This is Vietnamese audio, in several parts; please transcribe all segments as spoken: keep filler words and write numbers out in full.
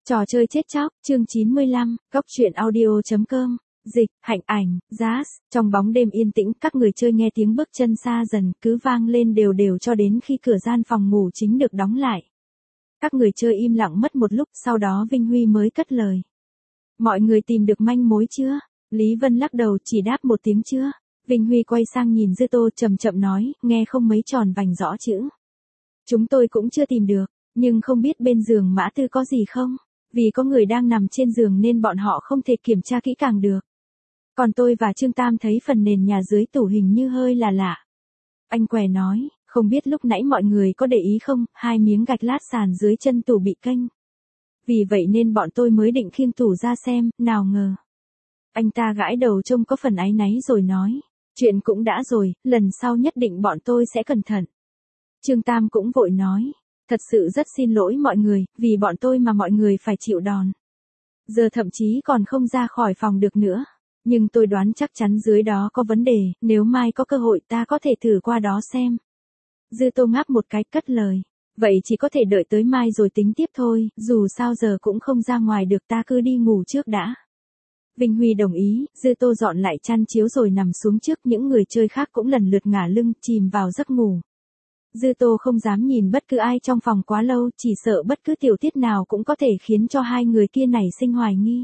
Trò chơi chết chóc, chương chín mươi lăm, Góc truyện audio.com, dịch, hạnh ảnh, Jazz, trong bóng đêm yên tĩnh các người chơi nghe tiếng bước chân xa dần cứ vang lên đều đều cho đến khi cửa gian phòng ngủ chính được đóng lại. Các người chơi im lặng mất một lúc sau đó Vinh Huy mới cất lời. Mọi người tìm được manh mối chưa? Lý Vân lắc đầu chỉ đáp một tiếng chưa. Vinh Huy quay sang nhìn Dư Tô chậm chậm nói, nghe không mấy tròn vành rõ chữ. Chúng tôi cũng chưa tìm được, nhưng không biết bên giường Mã Tư có gì không? Vì có người đang nằm trên giường nên bọn họ không thể kiểm tra kỹ càng được. Còn tôi và Trương Tam thấy phần nền nhà dưới tủ hình như hơi là lạ. Anh què nói, không biết lúc nãy mọi người có để ý không, hai miếng gạch lát sàn dưới chân tủ bị kênh. Vì vậy nên bọn tôi mới định khiêng tủ ra xem, nào ngờ. Anh ta gãi đầu trông có phần áy náy rồi nói, chuyện cũng đã rồi, lần sau nhất định bọn tôi sẽ cẩn thận. Trương Tam cũng vội nói, thật sự rất xin lỗi mọi người, vì bọn tôi mà mọi người phải chịu đòn. Giờ thậm chí còn không ra khỏi phòng được nữa. Nhưng tôi đoán chắc chắn dưới đó có vấn đề, nếu mai có cơ hội ta có thể thử qua đó xem. Dư Tô ngáp một cái cất lời. Vậy chỉ có thể đợi tới mai rồi tính tiếp thôi, dù sao giờ cũng không ra ngoài được ta cứ đi ngủ trước đã. Vinh Huy đồng ý, Dư Tô dọn lại chăn chiếu rồi nằm xuống trước, những người chơi khác cũng lần lượt ngả lưng, chìm vào giấc ngủ. Dư Tô không dám nhìn bất cứ ai trong phòng quá lâu, chỉ sợ bất cứ tiểu tiết nào cũng có thể khiến cho hai người kia nảy sinh hoài nghi.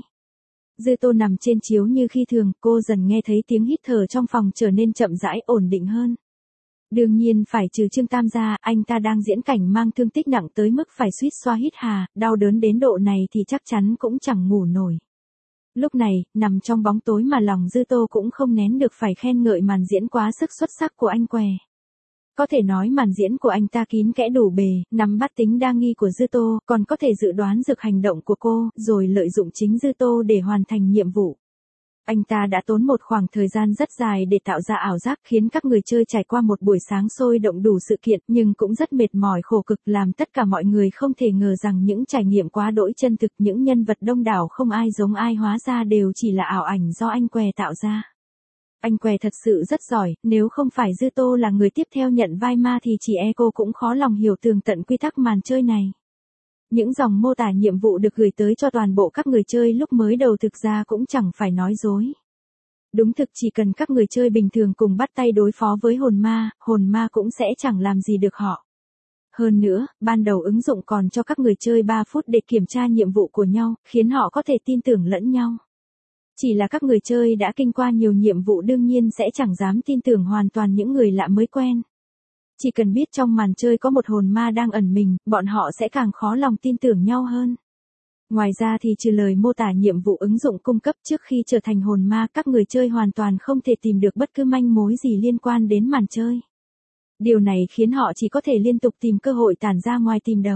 Dư Tô nằm trên chiếu như khi thường, cô dần nghe thấy tiếng hít thở trong phòng trở nên chậm rãi ổn định hơn. Đương nhiên phải trừ Trương Tam ra, anh ta đang diễn cảnh mang thương tích nặng tới mức phải suýt xoa hít hà, đau đớn đến độ này thì chắc chắn cũng chẳng ngủ nổi. Lúc này, nằm trong bóng tối mà lòng Dư Tô cũng không nén được phải khen ngợi màn diễn quá sức xuất sắc của anh què. Có thể nói màn diễn của anh ta kín kẽ đủ bề, nắm bắt tính đa nghi của Dư Tô, còn có thể dự đoán được hành động của cô, rồi lợi dụng chính Dư Tô để hoàn thành nhiệm vụ. Anh ta đã tốn một khoảng thời gian rất dài để tạo ra ảo giác khiến các người chơi trải qua một buổi sáng sôi động đủ sự kiện, nhưng cũng rất mệt mỏi khổ cực làm tất cả mọi người không thể ngờ rằng những trải nghiệm quá đỗi chân thực, những nhân vật đông đảo không ai giống ai hóa ra đều chỉ là ảo ảnh do anh què tạo ra. Anh què thật sự rất giỏi, nếu không phải Dư Tô là người tiếp theo nhận vai ma thì chỉ e cô cũng khó lòng hiểu tường tận quy tắc màn chơi này. Những dòng mô tả nhiệm vụ được gửi tới cho toàn bộ các người chơi lúc mới đầu thực ra cũng chẳng phải nói dối. Đúng thực chỉ cần các người chơi bình thường cùng bắt tay đối phó với hồn ma, hồn ma cũng sẽ chẳng làm gì được họ. Hơn nữa, ban đầu ứng dụng còn cho các người chơi ba phút để kiểm tra nhiệm vụ của nhau, khiến họ có thể tin tưởng lẫn nhau. Chỉ là các người chơi đã kinh qua nhiều nhiệm vụ đương nhiên sẽ chẳng dám tin tưởng hoàn toàn những người lạ mới quen. Chỉ cần biết trong màn chơi có một hồn ma đang ẩn mình, bọn họ sẽ càng khó lòng tin tưởng nhau hơn. Ngoài ra thì trừ lời mô tả nhiệm vụ ứng dụng cung cấp trước khi trở thành hồn ma, các người chơi hoàn toàn không thể tìm được bất cứ manh mối gì liên quan đến màn chơi. Điều này khiến họ chỉ có thể liên tục tìm cơ hội tản ra ngoài tìm đầu.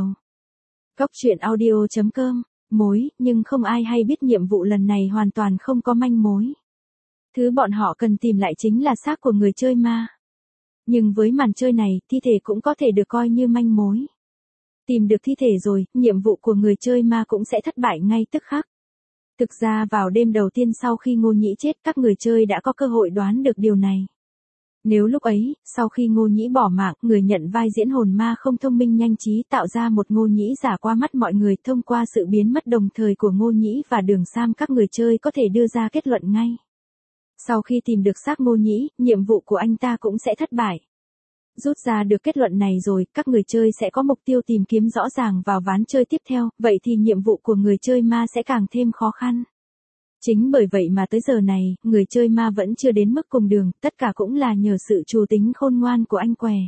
Góc truyện audio.com, mối, nhưng không ai hay biết nhiệm vụ lần này hoàn toàn không có manh mối. Thứ bọn họ cần tìm lại chính là xác của người chơi ma. Nhưng với màn chơi này, thi thể cũng có thể được coi như manh mối. Tìm được thi thể rồi, nhiệm vụ của người chơi ma cũng sẽ thất bại ngay tức khắc. Thực ra vào đêm đầu tiên sau khi Ngô Nhĩ chết, các người chơi đã có cơ hội đoán được điều này. Nếu lúc ấy, sau khi Ngô Nhĩ bỏ mạng, người nhận vai diễn hồn ma không thông minh nhanh trí tạo ra một Ngô Nhĩ giả qua mắt mọi người, thông qua sự biến mất đồng thời của Ngô Nhĩ và Đường Sam, các người chơi có thể đưa ra kết luận ngay. Sau khi tìm được xác Ngô Nhĩ, nhiệm vụ của anh ta cũng sẽ thất bại. Rút ra được kết luận này rồi, các người chơi sẽ có mục tiêu tìm kiếm rõ ràng vào ván chơi tiếp theo, vậy thì nhiệm vụ của người chơi ma sẽ càng thêm khó khăn. Chính bởi vậy mà tới giờ này, người chơi ma vẫn chưa đến mức cùng đường, tất cả cũng là nhờ sự trù tính khôn ngoan của anh què.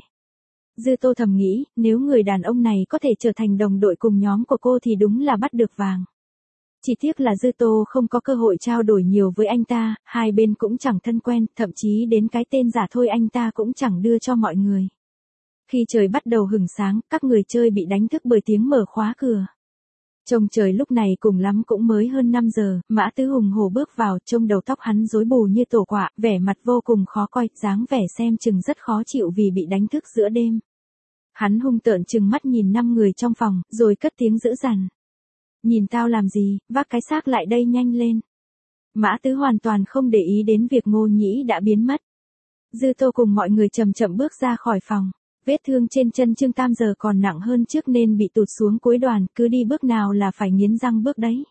Dư Tô thầm nghĩ, nếu người đàn ông này có thể trở thành đồng đội cùng nhóm của cô thì đúng là bắt được vàng. Chỉ tiếc là Dư Tô không có cơ hội trao đổi nhiều với anh ta, hai bên cũng chẳng thân quen, thậm chí đến cái tên giả thôi anh ta cũng chẳng đưa cho mọi người. Khi trời bắt đầu hửng sáng, các người chơi bị đánh thức bởi tiếng mở khóa cửa. Trông trời lúc này cùng lắm cũng mới hơn năm giờ, Mã Tứ hùng hổ bước vào, trông đầu tóc hắn rối bù như tổ quạ, vẻ mặt vô cùng khó coi, dáng vẻ xem chừng rất khó chịu vì bị đánh thức giữa đêm. Hắn hung tợn trừng mắt nhìn năm người trong phòng, rồi cất tiếng dữ dằn. Nhìn tao làm gì, vác cái xác lại đây nhanh lên. Mã Tứ hoàn toàn không để ý đến việc Ngô Nhĩ đã biến mất. Dư Tô cùng mọi người chậm chậm bước ra khỏi phòng. Vết thương trên chân Trương Tam giờ còn nặng hơn trước nên bị tụt xuống cuối đoàn, cứ đi bước nào là phải nghiến răng bước đấy.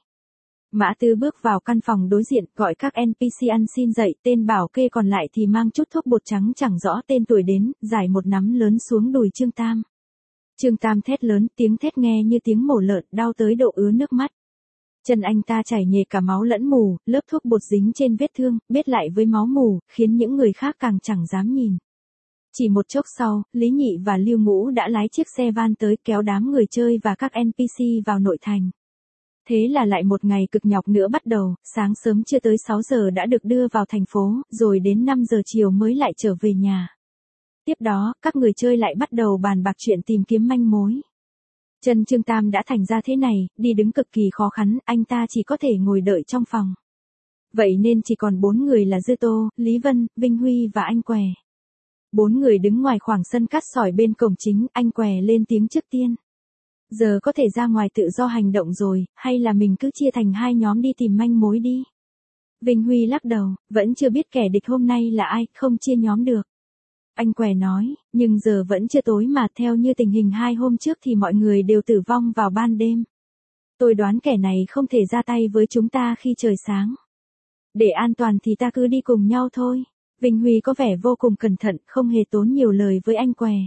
Mã Tư bước vào căn phòng đối diện, gọi các en pê xê ăn xin dậy, tên bảo kê còn lại thì mang chút thuốc bột trắng chẳng rõ tên tuổi đến, giải một nắm lớn xuống đùi Trương Tam. Trương Tam thét lớn, tiếng thét nghe như tiếng mổ lợn, đau tới độ ứa nước mắt. Chân anh ta chảy nhề cả máu lẫn mù, lớp thuốc bột dính trên vết thương, bết lại với máu mù, khiến những người khác càng chẳng dám nhìn. Chỉ một chốc sau, Lý Nhị và Lưu Ngũ đã lái chiếc xe van tới kéo đám người chơi và các en pê xê vào nội thành. Thế là lại một ngày cực nhọc nữa bắt đầu, sáng sớm chưa tới sáu giờ đã được đưa vào thành phố, rồi đến năm giờ chiều mới lại trở về nhà. Tiếp đó, các người chơi lại bắt đầu bàn bạc chuyện tìm kiếm manh mối. Chân Trương Tam đã thành ra thế này, đi đứng cực kỳ khó khăn, anh ta chỉ có thể ngồi đợi trong phòng. Vậy nên chỉ còn bốn người là Dư Tô, Lý Vân, Vinh Huy và anh Què. Bốn người đứng ngoài khoảng sân cát sỏi bên cổng chính, anh Què lên tiếng trước tiên. Giờ có thể ra ngoài tự do hành động rồi, hay là mình cứ chia thành hai nhóm đi tìm manh mối đi. Vinh Huy lắc đầu, vẫn chưa biết kẻ địch hôm nay là ai, không chia nhóm được. Anh Què nói, nhưng giờ vẫn chưa tối mà theo như tình hình hai hôm trước thì mọi người đều tử vong vào ban đêm. Tôi đoán kẻ này không thể ra tay với chúng ta khi trời sáng. Để an toàn thì ta cứ đi cùng nhau thôi. Vinh Huy có vẻ vô cùng cẩn thận, không hề tốn nhiều lời với anh Què.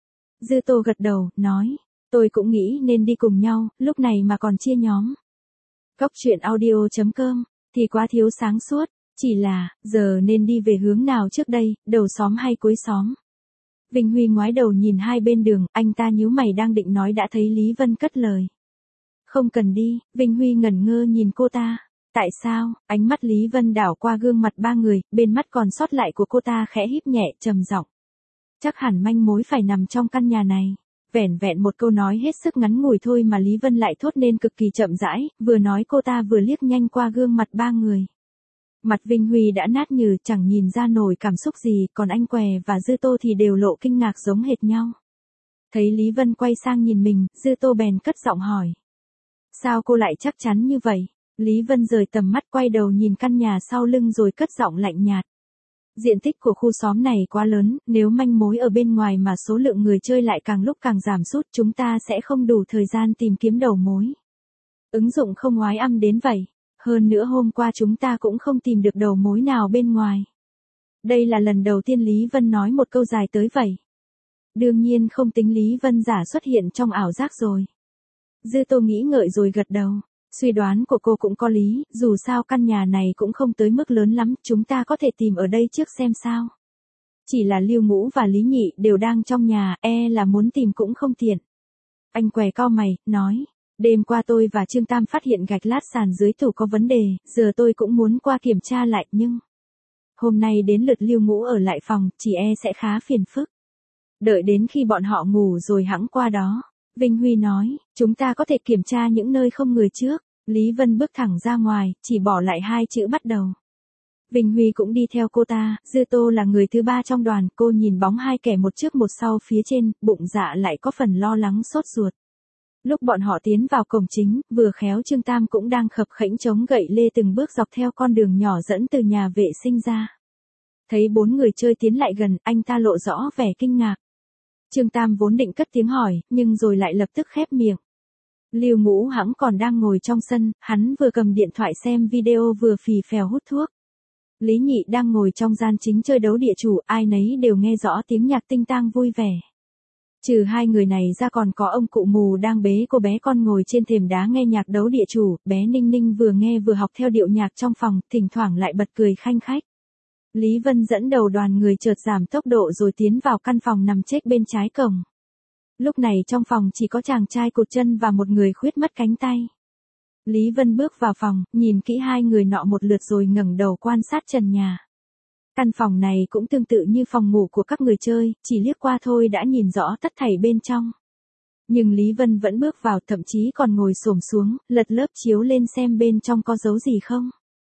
Dư Tô gật đầu, nói, tôi cũng nghĩ nên đi cùng nhau, lúc này mà còn chia nhóm. Cóc truyện audio chấm com, thì quá thiếu sáng suốt, chỉ là, giờ nên đi về hướng nào trước đây, đầu xóm hay cuối xóm. Vinh Huy ngoái đầu nhìn hai bên đường, anh ta nhíu mày đang định nói đã thấy Lý Vân cất lời. Không cần đi, Vinh Huy ngẩn ngơ nhìn cô ta. Tại sao? Ánh mắt Lý Vân đảo qua gương mặt ba người, bên mắt còn sót lại của cô ta khẽ híp nhẹ, trầm giọng. Chắc hẳn manh mối phải nằm trong căn nhà này. Vẻn vẹn một câu nói hết sức ngắn ngủi thôi mà Lý Vân lại thốt nên cực kỳ chậm rãi, vừa nói cô ta vừa liếc nhanh qua gương mặt ba người. Mặt Vinh Huy đã nát nhừ, chẳng nhìn ra nổi cảm xúc gì, còn anh Què và Dư Tô thì đều lộ kinh ngạc giống hệt nhau. Thấy Lý Vân quay sang nhìn mình, Dư Tô bèn cất giọng hỏi. Sao cô lại chắc chắn như vậy? Lý Vân rời tầm mắt quay đầu nhìn căn nhà sau lưng rồi cất giọng lạnh nhạt. Diện tích của khu xóm này quá lớn, nếu manh mối ở bên ngoài mà số lượng người chơi lại càng lúc càng giảm sút chúng ta sẽ không đủ thời gian tìm kiếm đầu mối. Ứng dụng không oái âm đến vậy. Hơn nữa hôm qua chúng ta cũng không tìm được đầu mối nào bên ngoài. Đây là lần đầu tiên Lý Vân nói một câu dài tới vậy. Đương nhiên không tính Lý Vân giả xuất hiện trong ảo giác rồi. Dư Tô nghĩ ngợi rồi gật đầu. Suy đoán của cô cũng có lý, dù sao căn nhà này cũng không tới mức lớn lắm, chúng ta có thể tìm ở đây trước xem sao. Chỉ là Lưu Ngũ và Lý Nhị đều đang trong nhà, e là muốn tìm cũng không tiện. Anh Què cau mày, nói, đêm qua tôi và Trương Tam phát hiện gạch lát sàn dưới tủ có vấn đề, giờ tôi cũng muốn qua kiểm tra lại nhưng... Hôm nay đến lượt Lưu Ngũ ở lại phòng, chỉ e sẽ khá phiền phức. Đợi đến khi bọn họ ngủ rồi hẵng qua đó. Vinh Huy nói, chúng ta có thể kiểm tra những nơi không người trước. Lý Vân bước thẳng ra ngoài, chỉ bỏ lại hai chữ bắt đầu. Vinh Huy cũng đi theo cô ta, Dư Tô là người thứ ba trong đoàn, cô nhìn bóng hai kẻ một trước một sau phía trên, bụng dạ lại có phần lo lắng sốt ruột. Lúc bọn họ tiến vào cổng chính, vừa khéo Trương Tam cũng đang khập khễnh chống gậy lê từng bước dọc theo con đường nhỏ dẫn từ nhà vệ sinh ra. Thấy bốn người chơi tiến lại gần, anh ta lộ rõ vẻ kinh ngạc. Trương Tam vốn định cất tiếng hỏi, nhưng rồi lại lập tức khép miệng. Lưu Ngũ hẵng còn đang ngồi trong sân, hắn vừa cầm điện thoại xem video vừa phì phèo hút thuốc. Lý Nhị đang ngồi trong gian chính chơi đấu địa chủ, ai nấy đều nghe rõ tiếng nhạc tinh tang vui vẻ. Trừ hai người này ra còn có ông cụ mù đang bế cô bé con ngồi trên thềm đá nghe nhạc đấu địa chủ, bé Ninh Ninh vừa nghe vừa học theo điệu nhạc trong phòng, thỉnh thoảng lại bật cười khanh khách. Lý Vân dẫn đầu đoàn người chợt giảm tốc độ rồi tiến vào căn phòng nằm chết bên trái cổng. Lúc này trong phòng chỉ có chàng trai cụt chân và một người khuyết mất cánh tay. Lý Vân bước vào phòng, nhìn kỹ hai người nọ một lượt rồi ngẩng đầu quan sát trần nhà. Căn phòng này cũng tương tự như phòng ngủ của các người chơi, chỉ liếc qua thôi đã nhìn rõ tất thảy bên trong. Nhưng Lý Vân vẫn bước vào, thậm chí còn ngồi xổm xuống, lật lớp chiếu lên xem bên trong có dấu gì không.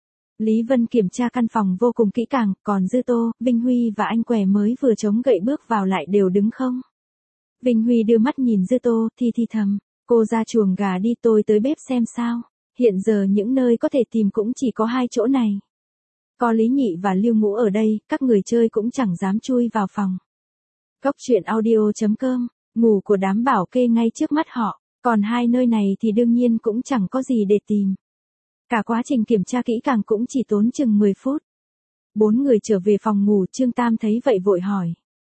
Lý Vân kiểm tra căn phòng vô cùng kỹ càng, còn Dư Tô, Vinh Huy và anh Què mới vừa chống gậy bước vào lại đều đứng không. Vinh Huy đưa mắt nhìn Dư Tô, thì thì thầm, cô ra chuồng gà đi, tôi tới bếp xem sao. Hiện giờ những nơi có thể tìm cũng chỉ có hai chỗ này. Có Lý Nhị và Lưu Ngũ ở đây, các người chơi cũng chẳng dám chui vào phòng. Cóc truyện audio chấm com, ngủ của đám bảo kê ngay trước mắt họ, còn hai nơi này thì đương nhiên cũng chẳng có gì để tìm. Cả quá trình kiểm tra kỹ càng cũng chỉ tốn chừng mười phút. Bốn người trở về phòng ngủ, Trương Tam thấy vậy vội hỏi.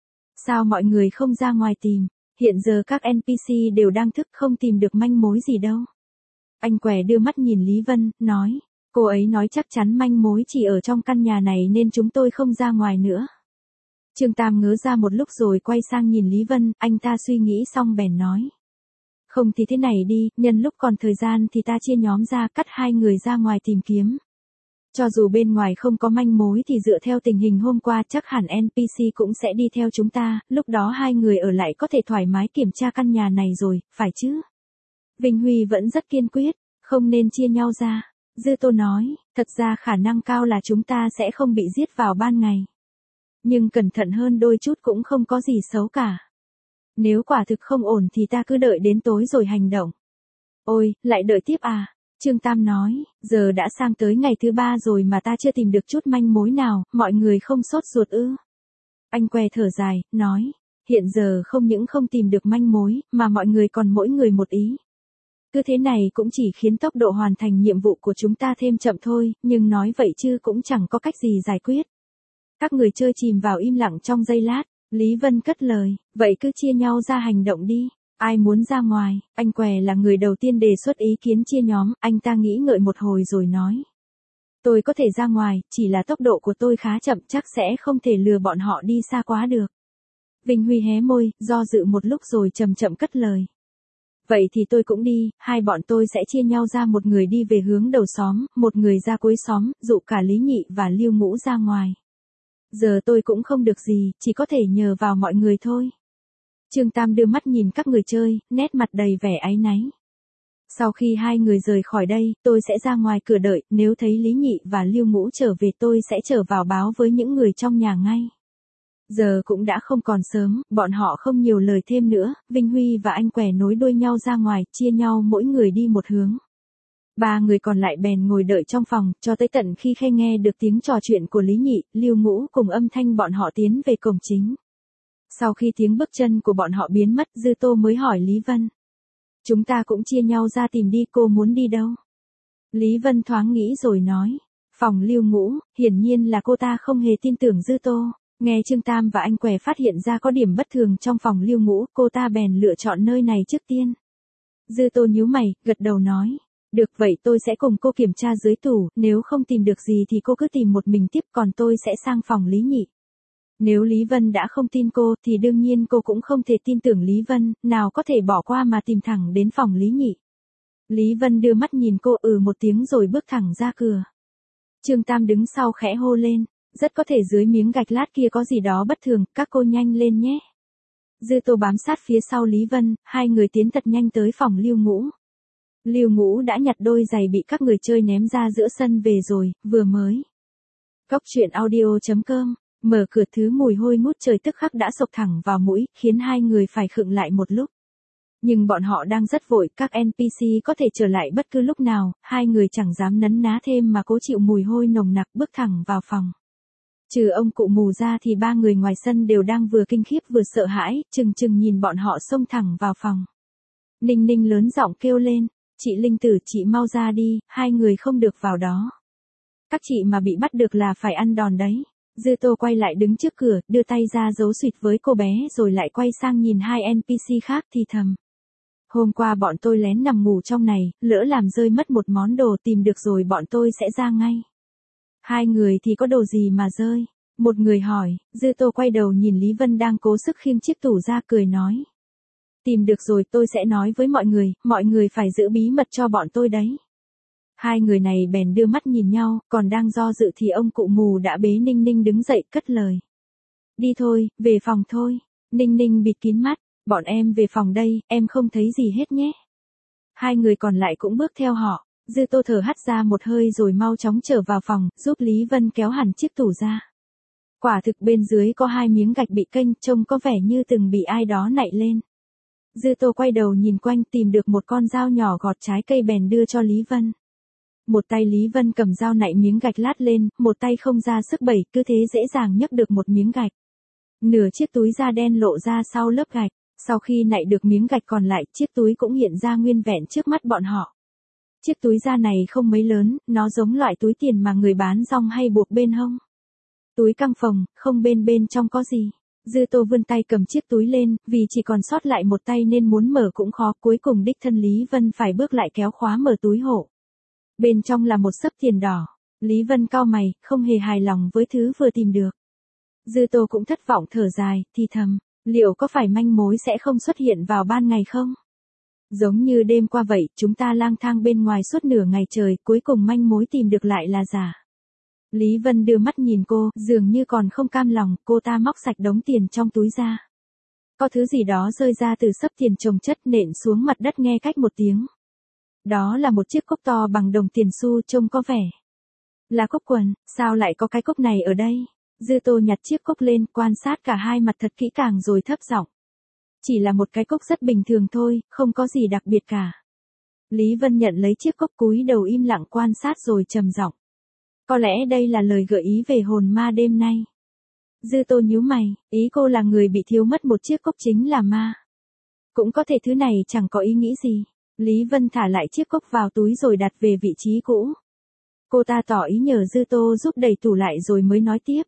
Sao mọi người không ra ngoài tìm, hiện giờ các en pê xê đều đang thức không tìm được manh mối gì đâu. Anh què đưa mắt nhìn Lý Vân, nói, cô ấy nói chắc chắn manh mối chỉ ở trong căn nhà này nên chúng tôi không ra ngoài nữa. Trương Tam ngớ ra một lúc rồi quay sang nhìn Lý Vân, anh ta suy nghĩ xong bèn nói. Không thì thế này đi, nhân lúc còn thời gian thì ta chia nhóm ra, cắt hai người ra ngoài tìm kiếm. Cho dù bên ngoài không có manh mối thì dựa theo tình hình hôm qua chắc hẳn en pê xê cũng sẽ đi theo chúng ta, lúc đó hai người ở lại có thể thoải mái kiểm tra căn nhà này rồi, phải chứ? Vinh Huy vẫn rất kiên quyết, không nên chia nhau ra. Dư Tô nói, thật ra khả năng cao là chúng ta sẽ không bị giết vào ban ngày. Nhưng cẩn thận hơn đôi chút cũng không có gì xấu cả. Nếu quả thực không ổn thì ta cứ đợi đến tối rồi hành động. Ôi, lại đợi tiếp à? Trương Tam nói, giờ đã sang tới ngày thứ ba rồi mà ta chưa tìm được chút manh mối nào, mọi người không sốt ruột ư? Anh què thở dài, nói, hiện giờ không những không tìm được manh mối, mà mọi người còn mỗi người một ý. Cứ thế này cũng chỉ khiến tốc độ hoàn thành nhiệm vụ của chúng ta thêm chậm thôi, nhưng nói vậy chứ cũng chẳng có cách gì giải quyết. Các người chơi chìm vào im lặng trong giây lát, Lý Vân cất lời, vậy cứ chia nhau ra hành động đi. Ai muốn ra ngoài? Anh què là người đầu tiên đề xuất ý kiến chia nhóm, anh ta nghĩ ngợi một hồi rồi nói. Tôi có thể ra ngoài, chỉ là tốc độ của tôi khá chậm, chắc sẽ không thể lừa bọn họ đi xa quá được. Vinh Huy hé môi, do dự một lúc rồi chậm chậm cất lời. Vậy thì tôi cũng đi, hai bọn tôi sẽ chia nhau ra, một người đi về hướng đầu xóm, một người ra cuối xóm, dụ cả Lý Nhị và Lưu Ngũ ra ngoài. Giờ tôi cũng không được gì, chỉ có thể nhờ vào mọi người thôi. Trương Tam đưa mắt nhìn các người chơi, nét mặt đầy vẻ áy náy. Sau khi hai người rời khỏi đây, tôi sẽ ra ngoài cửa đợi, nếu thấy Lý Nhị và Lưu Ngũ trở về tôi sẽ trở vào báo với những người trong nhà ngay. Giờ cũng đã không còn sớm, bọn họ không nhiều lời thêm nữa, Vinh Huy và anh què nối đuôi nhau ra ngoài, chia nhau mỗi người đi một hướng. Ba người còn lại bèn ngồi đợi trong phòng, cho tới tận khi khe nghe được tiếng trò chuyện của Lý Nhị, Lưu Ngũ cùng âm thanh bọn họ tiến về cổng chính. Sau khi tiếng bước chân của bọn họ biến mất, Dư Tô mới hỏi Lý Vân. Chúng ta cũng chia nhau ra tìm đi, cô muốn đi đâu? Lý Vân thoáng nghĩ rồi nói. Phòng Lưu Ngũ, hiển nhiên là cô ta không hề tin tưởng Dư Tô. Nghe Trương Tam và anh què phát hiện ra có điểm bất thường trong phòng Lưu Ngũ, cô ta bèn lựa chọn nơi này trước tiên. Dư Tô nhíu mày, gật đầu nói. Được vậy tôi sẽ cùng cô kiểm tra dưới tủ, nếu không tìm được gì thì cô cứ tìm một mình tiếp, còn tôi sẽ sang phòng Lý Nhị. Nếu Lý Vân đã không tin cô thì đương nhiên cô cũng không thể tin tưởng Lý Vân, nào có thể bỏ qua mà tìm thẳng đến phòng Lý Nhị. Lý Vân đưa mắt nhìn cô ừ một tiếng rồi bước thẳng ra cửa. Trương Tam đứng sau khẽ hô lên, rất có thể dưới miếng gạch lát kia có gì đó bất thường, các cô nhanh lên nhé. Dư Tô bám sát phía sau Lý Vân, hai người tiến thật nhanh tới phòng Lưu Ngũ. Lưu Ngũ đã nhặt đôi giày bị các người chơi ném ra giữa sân về rồi, vừa mới. Cóc truyện audio chấm com, mở cửa thứ mùi hôi ngút trời tức khắc đã xộc thẳng vào mũi, khiến hai người phải khựng lại một lúc. Nhưng bọn họ đang rất vội, các en pê xê có thể trở lại bất cứ lúc nào, hai người chẳng dám nấn ná thêm mà cố chịu mùi hôi nồng nặc bước thẳng vào phòng. Trừ ông cụ mù ra thì ba người ngoài sân đều đang vừa kinh khiếp vừa sợ hãi, chừng chừng nhìn bọn họ xông thẳng vào phòng. Ninh Ninh lớn giọng kêu lên, chị Linh Tử, chị mau ra đi, hai người không được vào đó. Các chị mà bị bắt được là phải ăn đòn đấy. Dư Tô quay lại đứng trước cửa, đưa tay ra giấu suyệt với cô bé rồi lại quay sang nhìn hai en pê xê khác thì thầm. Hôm qua bọn tôi lén nằm ngủ trong này, lỡ làm rơi mất một món đồ, tìm được rồi bọn tôi sẽ ra ngay. Hai người thì có đồ gì mà rơi? Một người hỏi. Dư Tô quay đầu nhìn Lý Vân đang cố sức khiêng chiếc tủ ra, cười nói. Tìm được rồi, tôi sẽ nói với mọi người, mọi người phải giữ bí mật cho bọn tôi đấy. Hai người này bèn đưa mắt nhìn nhau, còn đang do dự thì ông cụ mù đã bế Ninh Ninh đứng dậy cất lời. Đi thôi, về phòng thôi. Ninh Ninh bịt kín mắt, bọn em về phòng đây, em không thấy gì hết nhé. Hai người còn lại cũng bước theo họ. Dư Tô thở hắt ra một hơi rồi mau chóng trở vào phòng, giúp Lý Vân kéo hẳn chiếc tủ ra. Quả thực bên dưới có hai miếng gạch bị kênh, trông có vẻ như từng bị ai đó nạy lên. Dư Tô quay đầu nhìn quanh, tìm được một con dao nhỏ gọt trái cây bèn đưa cho Lý Vân. Một tay Lý Vân cầm dao nạy miếng gạch lát lên, một tay không ra sức bẩy, cứ thế dễ dàng nhấc được một miếng gạch. Nửa chiếc túi da đen lộ ra sau lớp gạch. Sau khi nạy được miếng gạch còn lại, chiếc túi cũng hiện ra nguyên vẹn trước mắt bọn họ. Chiếc túi da này không mấy lớn, nó giống loại túi tiền mà người bán rong hay buộc bên hông. Túi căng phồng, không bên bên trong có gì. Dư Tô vươn tay cầm chiếc túi lên, vì chỉ còn sót lại một tay nên muốn mở cũng khó, cuối cùng đích thân Lý Vân phải bước lại kéo khóa mở túi hộ. Bên trong là một xấp tiền đỏ. Lý Vân cau mày, không hề hài lòng với thứ vừa tìm được. Dư Tô cũng thất vọng thở dài, thì thầm, liệu có phải manh mối sẽ không xuất hiện vào ban ngày không? Giống như đêm qua vậy, chúng ta lang thang bên ngoài suốt nửa ngày trời, cuối cùng manh mối tìm được lại là giả. Lý Vân đưa mắt nhìn cô, dường như còn không cam lòng, cô ta móc sạch đống tiền trong túi ra. Có thứ gì đó rơi ra từ xấp tiền chồng chất nện xuống mặt đất nghe cách một tiếng. Đó là một chiếc cốc to bằng đồng tiền xu trông có vẻ là cốc quần, sao lại có cái cốc này ở đây? Dư Tô nhặt chiếc cốc lên, quan sát cả hai mặt thật kỹ càng rồi thấp giọng. Chỉ là một cái cốc rất bình thường thôi, không có gì đặc biệt cả. Lý Vân nhận lấy chiếc cốc cúi đầu im lặng quan sát rồi trầm giọng. Có lẽ đây là lời gợi ý về hồn ma đêm nay. Dư Tô nhíu mày, ý cô là người bị thiếu mất một chiếc cốc chính là ma. Cũng có thể thứ này chẳng có ý nghĩ gì. Lý Vân thả lại chiếc cốc vào túi rồi đặt về vị trí cũ. Cô ta tỏ ý nhờ Dư Tô giúp đẩy tủ lại rồi mới nói tiếp.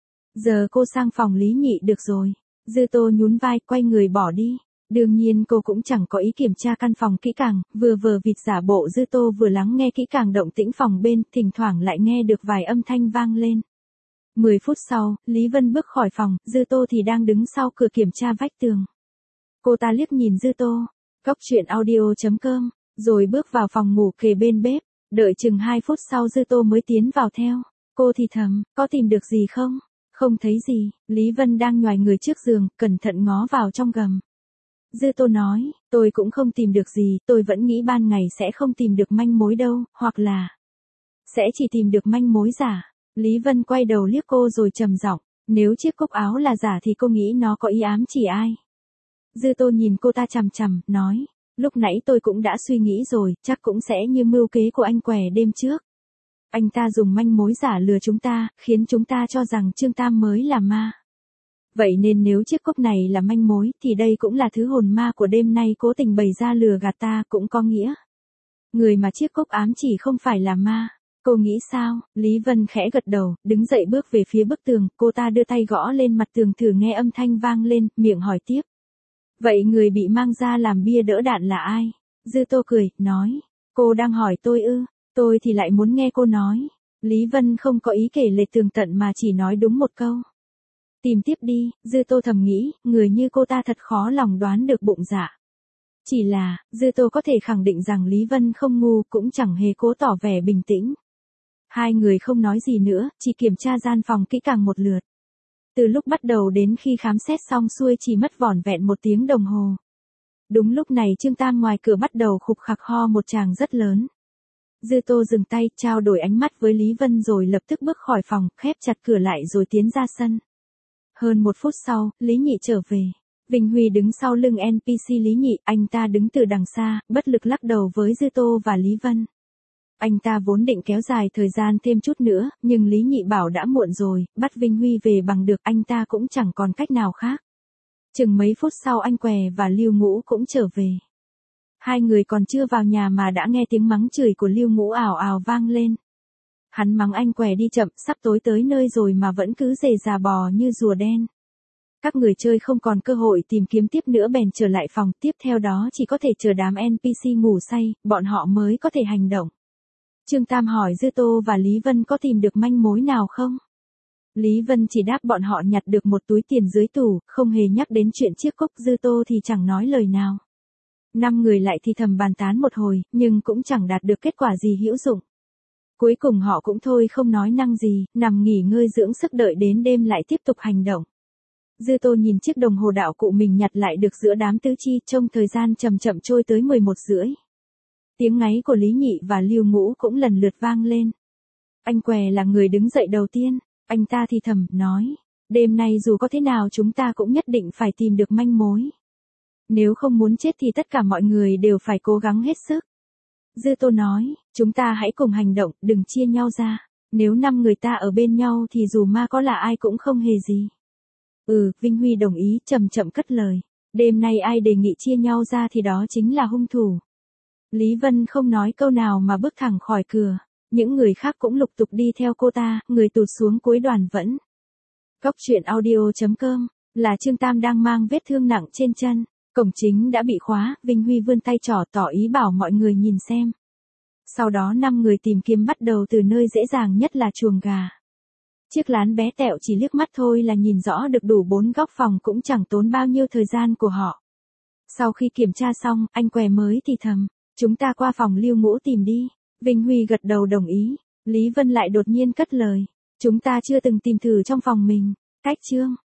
Giờ cô sang phòng Lý Nhị được rồi. Dư Tô nhún vai, quay người bỏ đi. Đương nhiên cô cũng chẳng có ý kiểm tra căn phòng kỹ càng, vừa vờ vịt giả bộ Dư Tô vừa lắng nghe kỹ càng động tĩnh phòng bên, thỉnh thoảng lại nghe được vài âm thanh vang lên. Mười phút sau, Lý Vân bước khỏi phòng, Dư Tô thì đang đứng sau cửa kiểm tra vách tường. Cô ta liếc nhìn Dư Tô, góc truyện audio chấm com, rồi bước vào phòng ngủ kề bên bếp, đợi chừng hai phút sau Dư Tô mới tiến vào theo. Cô thì thầm, có tìm được gì không? Không thấy gì, Lý Vân đang nhoài người trước giường, cẩn thận ngó vào trong gầm. Dư Tô nói, tôi cũng không tìm được gì, tôi vẫn nghĩ ban ngày sẽ không tìm được manh mối đâu, hoặc là sẽ chỉ tìm được manh mối giả. Lý Vân quay đầu liếc cô rồi trầm giọng, nếu chiếc cúc áo là giả thì cô nghĩ nó có ý ám chỉ ai? Dư Tô nhìn cô ta chằm chằm, nói, lúc nãy tôi cũng đã suy nghĩ rồi, chắc cũng sẽ như mưu kế của anh què đêm trước. Anh ta dùng manh mối giả lừa chúng ta, khiến chúng ta cho rằng Trương Tam mới là ma. Vậy nên nếu chiếc cốc này là manh mối, thì đây cũng là thứ hồn ma của đêm nay cố tình bày ra lừa gạt ta, cũng có nghĩa. Người mà chiếc cốc ám chỉ không phải là ma. Cô nghĩ sao? Lý Vân khẽ gật đầu, đứng dậy bước về phía bức tường, cô ta đưa tay gõ lên mặt tường thử nghe âm thanh vang lên, miệng hỏi tiếp. Vậy người bị mang ra làm bia đỡ đạn là ai? Dư Tô cười, nói, cô đang hỏi tôi ư, tôi thì lại muốn nghe cô nói. Lý Vân không có ý kể lệch tường tận mà chỉ nói đúng một câu. Tìm tiếp đi, Dư Tô thầm nghĩ, người như cô ta thật khó lòng đoán được bụng dạ. Chỉ là, Dư Tô có thể khẳng định rằng Lý Vân không ngu, cũng chẳng hề cố tỏ vẻ bình tĩnh. Hai người không nói gì nữa, chỉ kiểm tra gian phòng kỹ càng một lượt. Từ lúc bắt đầu đến khi khám xét xong xuôi chỉ mất vỏn vẹn một tiếng đồng hồ. Đúng lúc này Trương Tam ngoài cửa bắt đầu khục khặc ho một tràng rất lớn. Dư Tô dừng tay, trao đổi ánh mắt với Lý Vân rồi lập tức bước khỏi phòng, khép chặt cửa lại rồi tiến ra sân. Hơn một phút sau, Lý Nhị trở về. Vinh Huy đứng sau lưng en pê xê Lý Nhị, anh ta đứng từ đằng xa, bất lực lắc đầu với Dư Tô và Lý Vân. Anh ta vốn định kéo dài thời gian thêm chút nữa, nhưng Lý Nhị bảo đã muộn rồi, bắt Vinh Huy về bằng được, anh ta cũng chẳng còn cách nào khác. Chừng mấy phút sau anh Què và Lưu Ngũ cũng trở về. Hai người còn chưa vào nhà mà đã nghe tiếng mắng chửi của Lưu Ngũ ào ào vang lên. Hắn mắng anh Què đi chậm, sắp tối tới nơi rồi mà vẫn cứ rề rà bò như rùa đen. Các người chơi không còn cơ hội tìm kiếm tiếp nữa bèn trở lại phòng, tiếp theo đó chỉ có thể chờ đám en pê xê ngủ say, bọn họ mới có thể hành động. Trương Tam hỏi Dư Tô và Lý Vân có tìm được manh mối nào không? Lý Vân chỉ đáp bọn họ nhặt được một túi tiền dưới tủ, không hề nhắc đến chuyện chiếc cốc. Dư Tô thì chẳng nói lời nào. Năm người lại thì thầm bàn tán một hồi, nhưng cũng chẳng đạt được kết quả gì hữu dụng. Cuối cùng họ cũng thôi không nói năng gì, nằm nghỉ ngơi dưỡng sức đợi đến đêm lại tiếp tục hành động. Dư Tô nhìn chiếc đồng hồ đạo cụ mình nhặt lại được giữa đám tứ chi, trông thời gian chậm chậm trôi tới mười một rưỡi. Tiếng ngáy của Lý Nhị và Lưu Ngũ cũng lần lượt vang lên. Anh Què là người đứng dậy đầu tiên, anh ta thì thầm, nói, đêm nay dù có thế nào chúng ta cũng nhất định phải tìm được manh mối. Nếu không muốn chết thì tất cả mọi người đều phải cố gắng hết sức. Dư Tô nói, chúng ta hãy cùng hành động, đừng chia nhau ra. Nếu năm người ta ở bên nhau thì dù ma có là ai cũng không hề gì. Ừ, Vinh Huy đồng ý, chậm chậm cất lời. Đêm nay ai đề nghị chia nhau ra thì đó chính là hung thủ. Lý Vân không nói câu nào mà bước thẳng khỏi cửa. Những người khác cũng lục tục đi theo cô ta, người tụt xuống cuối đoàn vẫn. Cóc truyện audio chấm com, là Trương Tam đang mang vết thương nặng trên chân. Cổng chính đã bị khóa, Vinh Huy vươn tay trỏ tỏ ý bảo mọi người nhìn xem. Sau đó năm người tìm kiếm bắt đầu từ nơi dễ dàng nhất là chuồng gà. Chiếc lán bé tẹo chỉ liếc mắt thôi là nhìn rõ được đủ bốn góc phòng cũng chẳng tốn bao nhiêu thời gian của họ. Sau khi kiểm tra xong, anh què mới thì thầm, chúng ta qua phòng Lưu Ngũ tìm đi. Vinh Huy gật đầu đồng ý. Lý Vân lại đột nhiên cất lời, chúng ta chưa từng tìm thử trong phòng mình. Cách Trương